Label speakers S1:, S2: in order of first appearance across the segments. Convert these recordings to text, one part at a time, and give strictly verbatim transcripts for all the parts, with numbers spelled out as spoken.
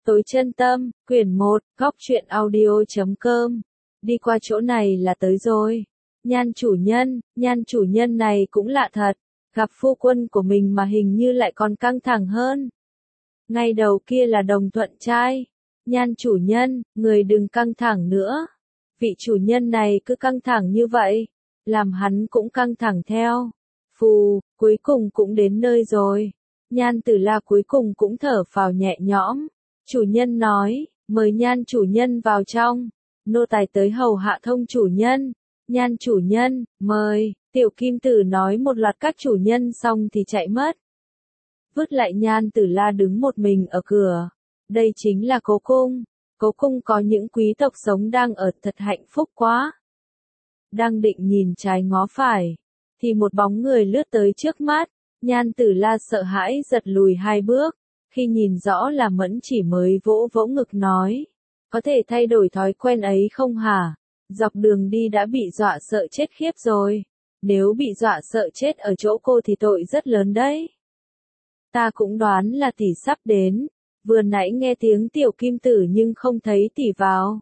S1: Tối chân tâm, quyển một, góc truyện audio.com. Đi qua chỗ này là tới rồi. Nhan chủ nhân, nhan chủ nhân này cũng lạ thật. Gặp phu quân của mình mà hình như lại còn căng thẳng hơn. Ngay đầu kia là Đồng Thuận trai. Nhan chủ nhân, người đừng căng thẳng nữa. Vị chủ nhân này cứ căng thẳng như vậy. Làm hắn cũng căng thẳng theo. Phù, cuối cùng cũng đến nơi rồi. Nhan Tử La cuối cùng cũng thở phào nhẹ nhõm. Chủ nhân nói, mời nhan chủ nhân vào trong. Nô tài tới hầu hạ thông chủ nhân. Nhan chủ nhân, mời. Tiểu Kim Tử nói một loạt các chủ nhân xong thì chạy mất. Vứt lại Nhan Tử La đứng một mình ở cửa. Đây chính là cố cung. Cố cung có những quý tộc sống đang ở thật hạnh phúc quá. Đang định nhìn trái ngó phải. Thì một bóng người lướt tới trước mắt. Nhan Tử La sợ hãi giật lùi hai bước. Khi nhìn rõ là Mẫn Chỉ mới vỗ vỗ ngực nói. Có thể thay đổi thói quen ấy không hả? Dọc đường đi đã bị dọa sợ chết khiếp rồi. Nếu bị dọa sợ chết ở chỗ cô thì tội rất lớn đấy. Ta cũng đoán là tỷ sắp đến. Vừa nãy nghe tiếng Tiểu Kim Tử nhưng không thấy tỷ vào.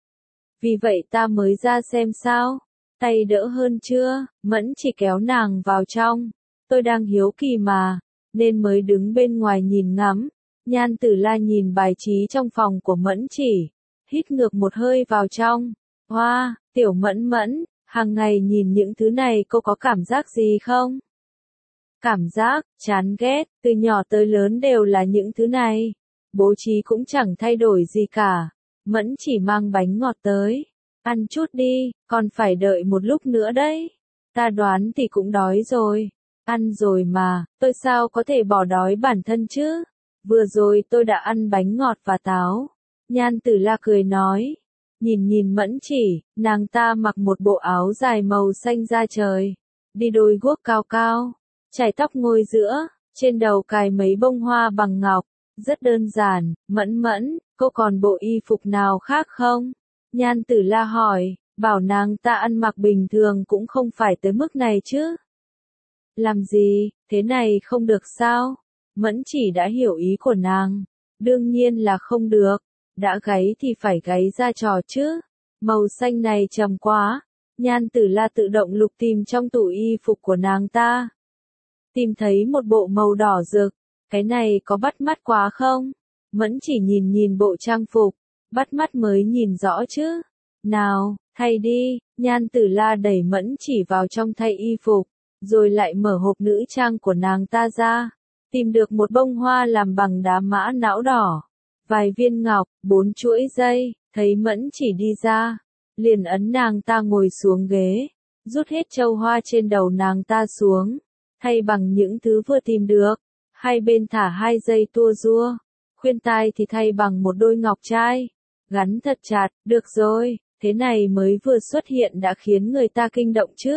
S1: Vì vậy ta mới ra xem sao. Tay đỡ hơn chưa? Mẫn Chỉ kéo nàng vào trong. Tôi đang hiếu kỳ mà, nên mới đứng bên ngoài nhìn ngắm. Nhan Tử La nhìn bài trí trong phòng của Mẫn Chỉ, hít ngược một hơi vào trong. Hoa, wow, Tiểu Mẫn Mẫn, hàng ngày nhìn những thứ này cô có cảm giác gì không? Cảm giác, chán ghét, từ nhỏ tới lớn đều là những thứ này. Bố trí cũng chẳng thay đổi gì cả. Mẫn Chỉ mang bánh ngọt tới. Ăn chút đi, còn phải đợi một lúc nữa đấy. Ta đoán thì cũng đói rồi. Ăn rồi mà, tôi sao có thể bỏ đói bản thân chứ? Vừa rồi tôi đã ăn bánh ngọt và táo. Nhan Tử La cười nói. Nhìn nhìn Mẫn Chỉ, nàng ta mặc một bộ áo dài màu xanh da trời. Đi đôi guốc cao cao. Chải tóc ngồi giữa, trên đầu cài mấy bông hoa bằng ngọc. Rất đơn giản. Mẫn Mẫn, cô còn bộ y phục nào khác không? Nhan Tử La hỏi, bảo nàng ta ăn mặc bình thường cũng không phải tới mức này chứ. Làm gì, thế này không được sao? Mẫn Chỉ đã hiểu ý của nàng. Đương nhiên là không được. Đã gáy thì phải gáy ra trò chứ. Màu xanh này trầm quá. Nhan Tử La tự động lục tìm trong tủ y phục của nàng ta. Tìm thấy một bộ màu đỏ rực. Cái này có bắt mắt quá không? Mẫn Chỉ nhìn nhìn bộ trang phục. Bắt mắt mới nhìn rõ chứ. Nào, thay đi. Nhan Tử La đẩy Mẫn Chỉ vào trong thay y phục. Rồi lại mở hộp nữ trang của nàng ta ra. Tìm được một bông hoa làm bằng đá mã não đỏ. Vài viên ngọc, bốn chuỗi dây. Thấy Mẫn Chỉ đi ra. Liền ấn nàng ta ngồi xuống ghế. Rút hết châu hoa trên đầu nàng ta xuống. Thay bằng những thứ vừa tìm được. Hai bên thả hai dây tua rua. Khuyên tai thì thay bằng một đôi ngọc trai. Gắn thật chặt, được rồi. Thế này mới vừa xuất hiện đã khiến người ta kinh động chứ.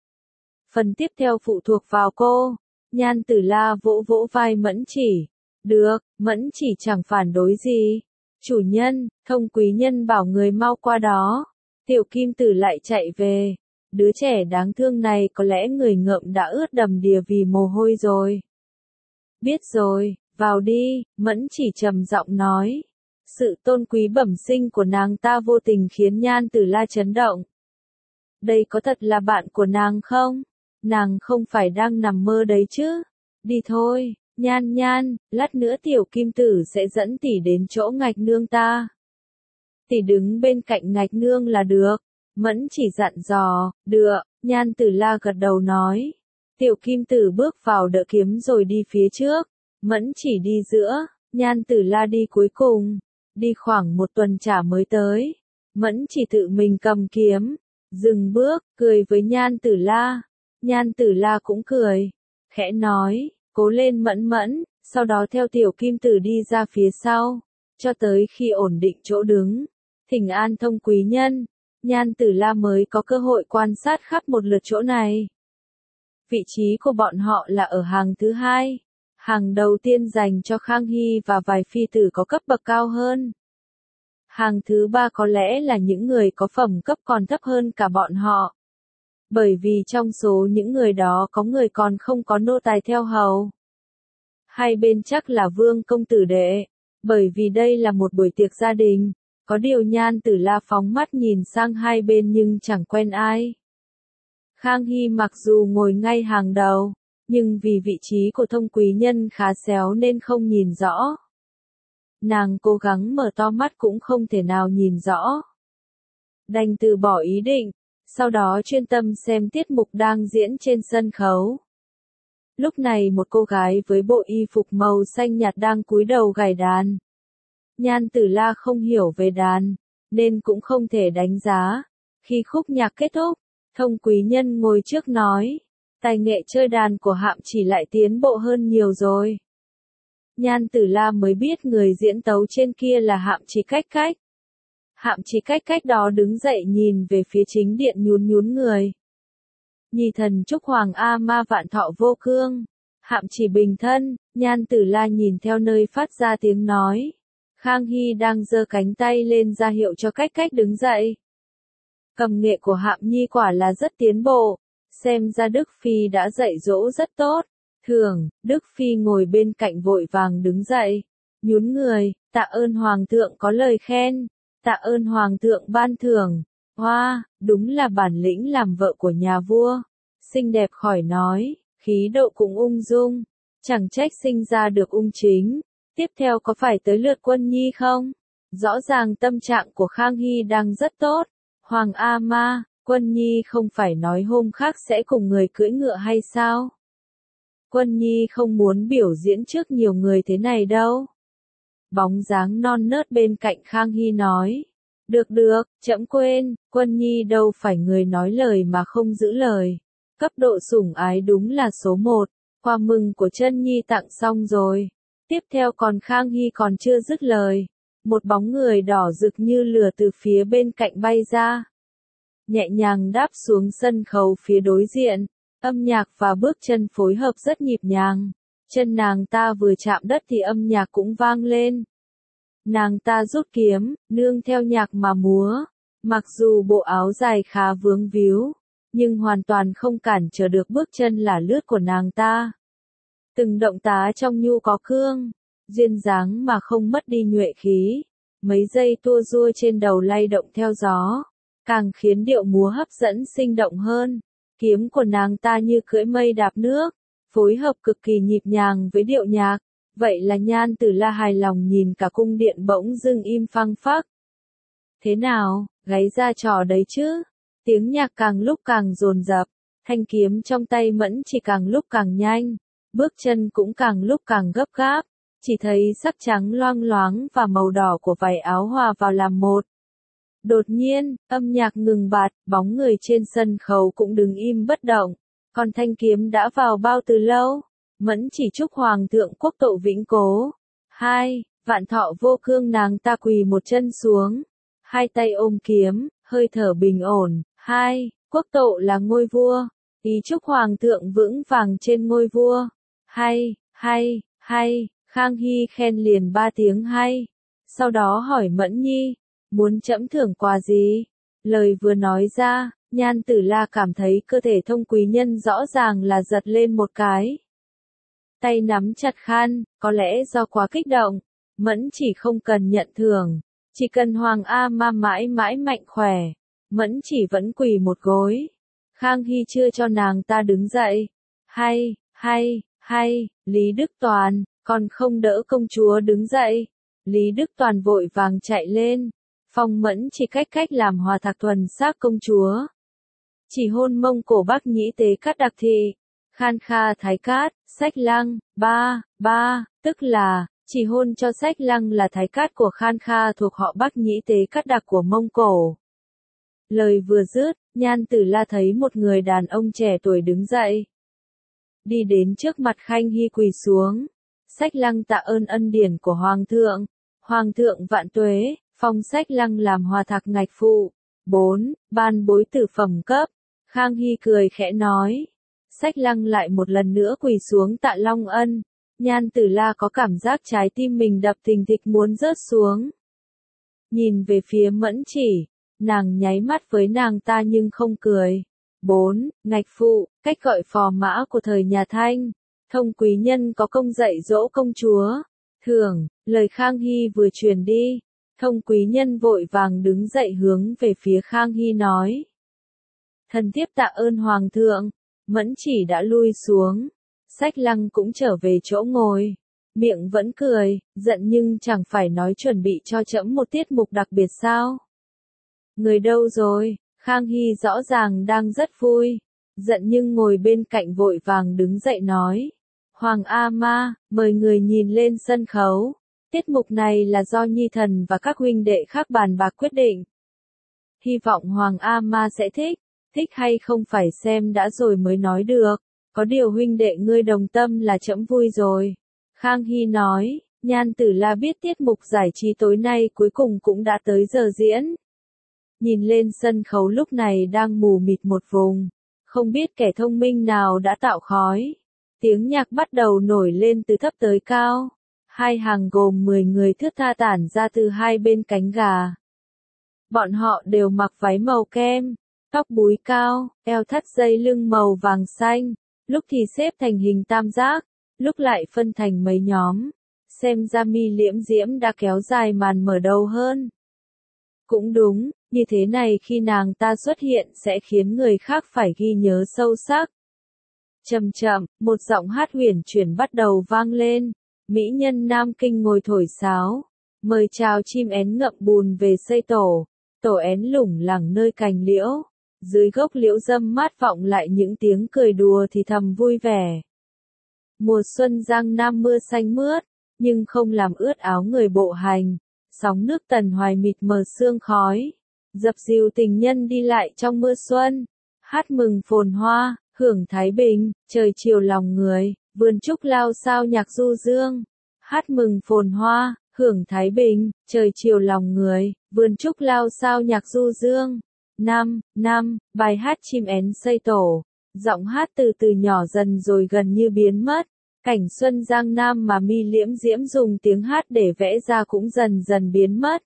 S1: Phần tiếp theo phụ thuộc vào cô. Nhan Tử La vỗ vỗ vai Mẫn Chỉ. Được, Mẫn Chỉ chẳng phản đối gì. Chủ nhân, thông quý nhân bảo người mau qua đó. Tiểu Kim Tử lại chạy về. Đứa trẻ đáng thương này có lẽ người ngợm đã ướt đầm đìa vì mồ hôi rồi. Biết rồi, vào đi, Mẫn Chỉ trầm giọng nói. Sự tôn quý bẩm sinh của nàng ta vô tình khiến Nhan Tử La chấn động. Đây có thật là bạn của nàng không? Nàng không phải đang nằm mơ đấy chứ? Đi thôi, Nhan Nhan, lát nữa Tiểu Kim Tử sẽ dẫn tỷ đến chỗ Ngạch Nương ta. Tỷ đứng bên cạnh Ngạch Nương là được. Mẫn Chỉ dặn dò, được, Nhan Tử La gật đầu nói. Tiểu Kim Tử bước vào đỡ kiếm rồi đi phía trước. Mẫn Chỉ đi giữa, Nhan Tử La đi cuối cùng. Đi khoảng một tuần chả mới tới. Mẫn Chỉ tự mình cầm kiếm. Dừng bước, cười với Nhan Tử La. Nhan Tử La cũng cười. Khẽ nói, cố lên Mẫn Mẫn, sau đó theo Tiểu Kim Tử đi ra phía sau. Cho tới khi ổn định chỗ đứng. Thỉnh an thông quý nhân. Nhan Tử La mới có cơ hội quan sát khắp một lượt chỗ này. Vị trí của bọn họ là ở hàng thứ hai. Hàng đầu tiên dành cho Khang Hy và vài phi tử có cấp bậc cao hơn. Hàng thứ ba có lẽ là những người có phẩm cấp còn thấp hơn cả bọn họ. Bởi vì trong số những người đó có người còn không có nô tài theo hầu. Hai bên chắc là vương công tử đệ. Bởi vì đây là một buổi tiệc gia đình, có điều Nhan Tử La phóng mắt nhìn sang hai bên nhưng chẳng quen ai. Khang Hy mặc dù ngồi ngay hàng đầu, nhưng vì vị trí của Thông Quý Nhân khá xéo nên không nhìn rõ. Nàng cố gắng mở to mắt cũng không thể nào nhìn rõ. Đành từ bỏ ý định, sau đó chuyên tâm xem tiết mục đang diễn trên sân khấu. Lúc này một cô gái với bộ y phục màu xanh nhạt đang cúi đầu gảy đàn. Nhan Tử La không hiểu về đàn, nên cũng không thể đánh giá. Khi khúc nhạc kết thúc, Thông Quý Nhân ngồi trước nói, tài nghệ chơi đàn của Hạm Chỉ lại tiến bộ hơn nhiều rồi. Nhan Tử La mới biết người diễn tấu trên kia là Hạm Chỉ Cách Cách. Hạm Chỉ Cách Cách đó đứng dậy nhìn về phía chính điện nhún nhún người. Nhi thần chúc Hoàng A Ma vạn thọ vô cương, Hạm Chỉ bình thân. Nhan Tử La nhìn theo nơi phát ra tiếng nói. Khang Hy đang giơ cánh tay lên ra hiệu cho Cách Cách đứng dậy. Cầm nghệ của Hạm Nhi quả là rất tiến bộ, xem ra Đức Phi đã dạy dỗ rất tốt. Thường, Đức Phi ngồi bên cạnh vội vàng đứng dậy, nhún người, tạ ơn Hoàng thượng có lời khen, tạ ơn Hoàng thượng ban thưởng. Hoa, wow, đúng là bản lĩnh làm vợ của nhà vua. Xinh đẹp khỏi nói, khí độ cũng ung dung, chẳng trách sinh ra được ung chính. Tiếp theo có phải tới lượt Quân Nhi không? Rõ ràng tâm trạng của Khang Hy đang rất tốt. Hoàng A Ma, Quân Nhi không phải nói hôm khác sẽ cùng người cưỡi ngựa hay sao? Quân Nhi không muốn biểu diễn trước nhiều người thế này đâu. Bóng dáng non nớt bên cạnh Khang Hy nói. Được được, trẫm quên, Quân Nhi đâu phải người nói lời mà không giữ lời. Cấp độ sủng ái đúng là số một, quà mừng của Chân Nhi tặng xong rồi. Tiếp theo còn Khang Hy còn chưa dứt lời. Một bóng người đỏ rực như lửa từ phía bên cạnh bay ra. Nhẹ nhàng đáp xuống sân khấu phía đối diện. Âm nhạc và bước chân phối hợp rất nhịp nhàng. Chân nàng ta vừa chạm đất thì âm nhạc cũng vang lên. Nàng ta rút kiếm, nương theo nhạc mà múa. Mặc dù bộ áo dài khá vướng víu, nhưng hoàn toàn không cản trở được bước chân lả lướt của nàng ta. Từng động tá trong nhu có cương, duyên dáng mà không mất đi nhuệ khí. Mấy giây tua rua trên đầu lay động theo gió, càng khiến điệu múa hấp dẫn sinh động hơn. Kiếm của nàng ta như cưỡi mây đạp nước, phối hợp cực kỳ nhịp nhàng với điệu nhạc. Vậy là Nhan Tử La hài lòng nhìn cả cung điện bỗng dưng im phăng phắc. Thế nào, gáy ra trò đấy chứ? Tiếng nhạc càng lúc càng dồn dập, thanh kiếm trong tay Mẫn Chỉ càng lúc càng nhanh, bước chân cũng càng lúc càng gấp gáp, chỉ thấy sắc trắng loang loáng và màu đỏ của vải áo hòa vào làm một. Đột nhiên, âm nhạc ngừng bặt, bóng người trên sân khấu cũng đứng im bất động, còn thanh kiếm đã vào bao từ lâu. Mẫn Chỉ chúc Hoàng thượng quốc tộ vĩnh cố. Hai, vạn thọ vô cương. Nàng ta quỳ một chân xuống, hai tay ôm kiếm, hơi thở bình ổn. Hai, quốc tộ là ngôi vua, ý chúc Hoàng thượng vững vàng trên ngôi vua. Hay, hay, hay. Khang Hy khen liền ba tiếng hay. Sau đó hỏi Mẫn Nhi, muốn trẫm thưởng quà gì? Lời vừa nói ra, Nhan Tử La cảm thấy cơ thể Thông Quý Nhân rõ ràng là giật lên một cái. Tay nắm chặt khăn, có lẽ do quá kích động. Mẫn Chỉ không cần nhận thưởng, chỉ cần Hoàng A Ma mãi mãi mạnh khỏe. Mẫn Chỉ vẫn quỳ một gối. Khang Hy chưa cho nàng ta đứng dậy. Hay, hay, hay, Lý Đức Toàn, còn không đỡ công chúa đứng dậy. Lý Đức Toàn vội vàng chạy lên, phong Mẫn Chỉ cách cách làm hòa thạc thuần xác công chúa. Chỉ hôn mông cổ Bắc Nhĩ Tế Cát đặc thị, Khan Kha Thái Cát, Sách Lăng, ba, ba, tức là, chỉ hôn cho Sách Lăng là Thái Cát của Khan Kha thuộc họ Bắc Nhĩ Tế Cát đặc của Mông Cổ. Lời vừa dứt, Nhan Tử La thấy một người đàn ông trẻ tuổi đứng dậy. Đi đến trước mặt Khanh Hy quỳ xuống. Sách Lăng tạ ơn ân điển của Hoàng thượng. Hoàng thượng vạn tuế, phong Sách Lăng làm hòa thạc ngạch phụ. Bốn, ban bối tử phẩm cấp. Khang Hy cười khẽ nói. Sách Lăng lại một lần nữa quỳ xuống tạ long ân. Nhan Tử La có cảm giác trái tim mình đập thình thịch muốn rớt xuống. Nhìn về phía Mẫn Chỉ, nàng nháy mắt với nàng ta nhưng không cười. Bốn, ngạch phụ, cách gọi phò mã của thời nhà Thanh. Thông Quý Nhân có công dạy dỗ công chúa. Thường, Lời Khang Hy vừa truyền đi, Thông Quý Nhân vội vàng đứng dậy hướng về phía Khang Hy nói. Thần thiếp tạ ơn Hoàng thượng, Mẫn Chỉ đã lui xuống, Sách Lăng cũng trở về chỗ ngồi, miệng vẫn cười, giận nhưng chẳng phải nói chuẩn bị cho trẫm một tiết mục đặc biệt sao? Người đâu rồi? Khang Hy rõ ràng đang rất vui, giận nhưng ngồi bên cạnh vội vàng đứng dậy nói. Hoàng A Ma, mời người nhìn lên sân khấu. Tiết mục này là do Nhi Thần và các huynh đệ khác bàn bạc quyết định. Hy vọng Hoàng A Ma sẽ thích, thích hay không phải xem đã rồi mới nói được. Có điều huynh đệ ngươi đồng tâm là trẫm vui rồi. Khang Hy nói, Nhan Tử La biết tiết mục giải trí tối nay cuối cùng cũng đã tới giờ diễn. Nhìn lên sân khấu lúc này đang mù mịt một vùng, không biết kẻ thông minh nào đã tạo khói. Tiếng nhạc bắt đầu nổi lên từ thấp tới cao. Hai hàng gồm mười người thướt tha tản ra từ hai bên cánh gà. Bọn họ đều mặc váy màu kem, tóc búi cao, eo thắt dây lưng màu vàng xanh, lúc thì xếp thành hình tam giác, lúc lại phân thành mấy nhóm. Xem ra Mi Liễm Diễm đã kéo dài màn mở đầu hơn. Cũng đúng, như thế này khi nàng ta xuất hiện sẽ khiến người khác phải ghi nhớ sâu sắc. Chậm chậm, một giọng hát huyền chuyển bắt đầu vang lên. Mỹ nhân Nam Kinh ngồi thổi sáo, mời chào chim én ngậm bùn về xây tổ, tổ én lủng lẳng nơi cành liễu, dưới gốc liễu râm mát vọng lại những tiếng cười đùa thì thầm vui vẻ. Mùa xuân Giang Nam mưa xanh mướt, nhưng không làm ướt áo người bộ hành, sóng nước tần hoài mịt mờ sương khói, dập dìu tình nhân đi lại trong mưa xuân, hát mừng phồn hoa, hưởng thái bình, trời chiều lòng người. Vườn trúc lao sao nhạc du dương, hát mừng phồn hoa, hưởng thái bình, trời chiều lòng người, vườn trúc lao sao nhạc du dương. Năm, năm, bài hát chim én xây tổ, giọng hát từ từ nhỏ dần rồi gần như biến mất, cảnh xuân Giang Nam mà Mi Liễm Diễm dùng tiếng hát để vẽ ra cũng dần dần biến mất.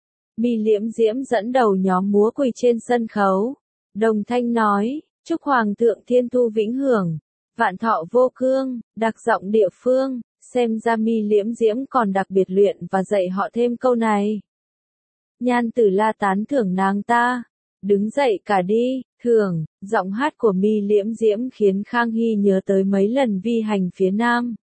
S1: Mi Liễm Diễm dẫn đầu nhóm múa quỳ trên sân khấu, đồng thanh nói, chúc Hoàng thượng thiên thu vĩnh hưởng. Vạn thọ vô cương, đặc giọng địa phương, xem ra Mi Liễm Diễm còn đặc biệt luyện và dạy họ thêm câu này. Nhan Tử La tán thưởng nàng ta, đứng dậy cả đi, thưởng, giọng hát của Mi Liễm Diễm khiến Khang Hy nhớ tới mấy lần vi hành phía Nam.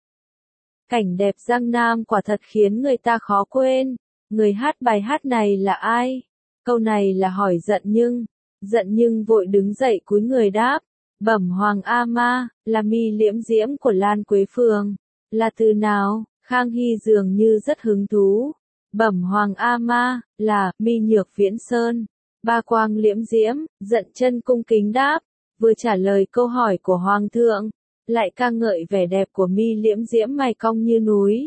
S1: Cảnh đẹp Giang Nam quả thật khiến người ta khó quên, người hát bài hát này là ai? Câu này là hỏi giận nhưng, giận nhưng vội đứng dậy cúi người đáp. Bẩm Hoàng A Ma, là Mi Liễm Diễm của Lan Quế Phường. Là từ nào? Khang Hy dường như rất hứng thú. Bẩm Hoàng A Ma, là Mi Nhược Viễn Sơn. Ba Quang Liễm Diễm, giận chân cung kính đáp, vừa trả lời câu hỏi của Hoàng thượng, lại ca ngợi vẻ đẹp của Mi Liễm Diễm mày cong như núi.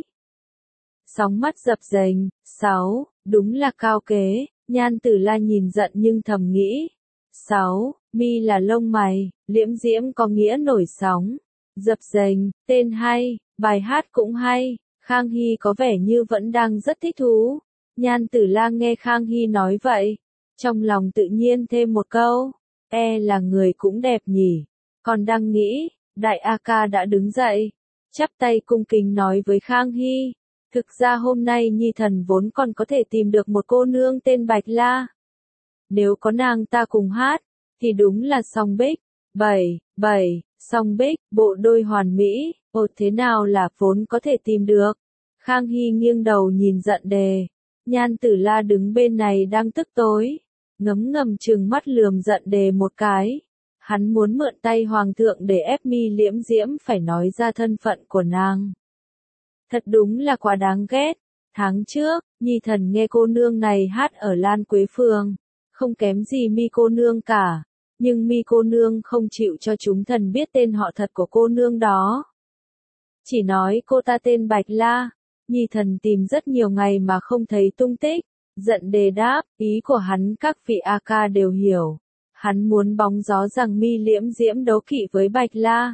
S1: Sóng mắt dập dềnh, sáu, đúng là cao kế, Nhan Tử La nhìn giận nhưng thầm nghĩ. Sáu, Mi là lông mày, Liễm Diễm có nghĩa nổi sóng, dập dềnh, tên hay, bài hát cũng hay, Khang Hy có vẻ như vẫn đang rất thích thú. Nhan Tử La nghe Khang Hy nói vậy, trong lòng tự nhiên thêm một câu, e là người cũng đẹp nhỉ, còn đang nghĩ, Đại A Ca đã đứng dậy, chắp tay cung kính nói với Khang Hy, thực ra hôm nay Nhi Thần vốn còn có thể tìm được một cô nương tên Bạch La. Nếu có nàng ta cùng hát, thì đúng là song bích, bảy, bảy, song bích, bộ đôi hoàn mỹ, ồ thế nào là vốn có thể tìm được. Khang Hy nghiêng đầu nhìn giận đề, Nhan Tử La đứng bên này đang tức tối, ngấm ngầm trừng mắt lườm giận đề một cái. Hắn muốn mượn tay Hoàng thượng để ép Mi Liễm Diễm phải nói ra thân phận của nàng. Thật đúng là quá đáng ghét, tháng trước, Nhi Thần nghe cô nương này hát ở Lan Quế Phường. Không kém gì Mi cô nương cả, nhưng Mi cô nương không chịu cho chúng thần biết tên họ thật của cô nương đó. Chỉ nói cô ta tên Bạch La, Nhi Thần tìm rất nhiều ngày mà không thấy tung tích, giận đề đáp, ý của hắn các vị A Ca đều hiểu. Hắn muốn bóng gió rằng Mi Liễm Diễm đấu kỵ với Bạch La.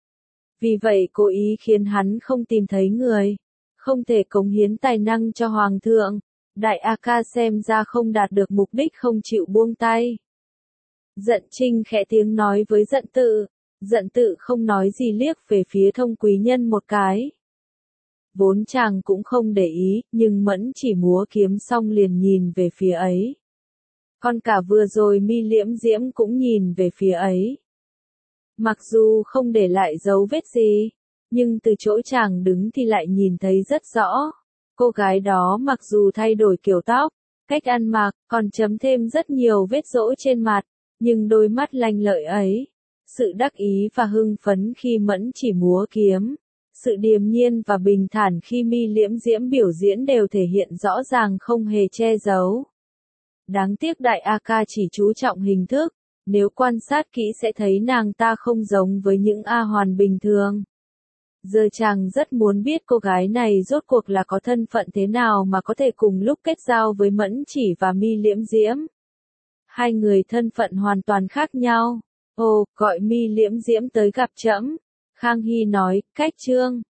S1: Vì vậy cố ý khiến hắn không tìm thấy người, không thể cống hiến tài năng cho Hoàng thượng. Đại A Ca xem ra không đạt được mục đích không chịu buông tay. Giận Trinh khẽ tiếng nói với giận tự, giận tự không nói gì liếc về phía Thông Quý Nhân một cái. Vốn chàng cũng không để ý, nhưng Mẫn Chỉ múa kiếm xong liền nhìn về phía ấy. Còn cả vừa rồi Mi Liễm Diễm cũng nhìn về phía ấy. Mặc dù không để lại dấu vết gì, nhưng từ chỗ chàng đứng thì lại nhìn thấy rất rõ. Cô gái đó mặc dù thay đổi kiểu tóc, cách ăn mặc, còn chấm thêm rất nhiều vết rỗ trên mặt, nhưng đôi mắt lanh lợi ấy, sự đắc ý và hưng phấn khi Mẫn Chỉ múa kiếm, sự điềm nhiên và bình thản khi Mi Liễm Diễm biểu diễn đều thể hiện rõ ràng không hề che giấu. Đáng tiếc đại A Ca chỉ chú trọng hình thức, nếu quan sát kỹ sẽ thấy nàng ta không giống với những A Hoàn bình thường. Giờ chàng rất muốn biết cô gái này rốt cuộc là có thân phận thế nào mà có thể cùng lúc kết giao với Mẫn Chỉ và Mi Liễm Diễm. Hai người thân phận hoàn toàn khác nhau. Ồ, gọi Mi Liễm Diễm tới gặp trẫm. Khang Hy nói, cách trương.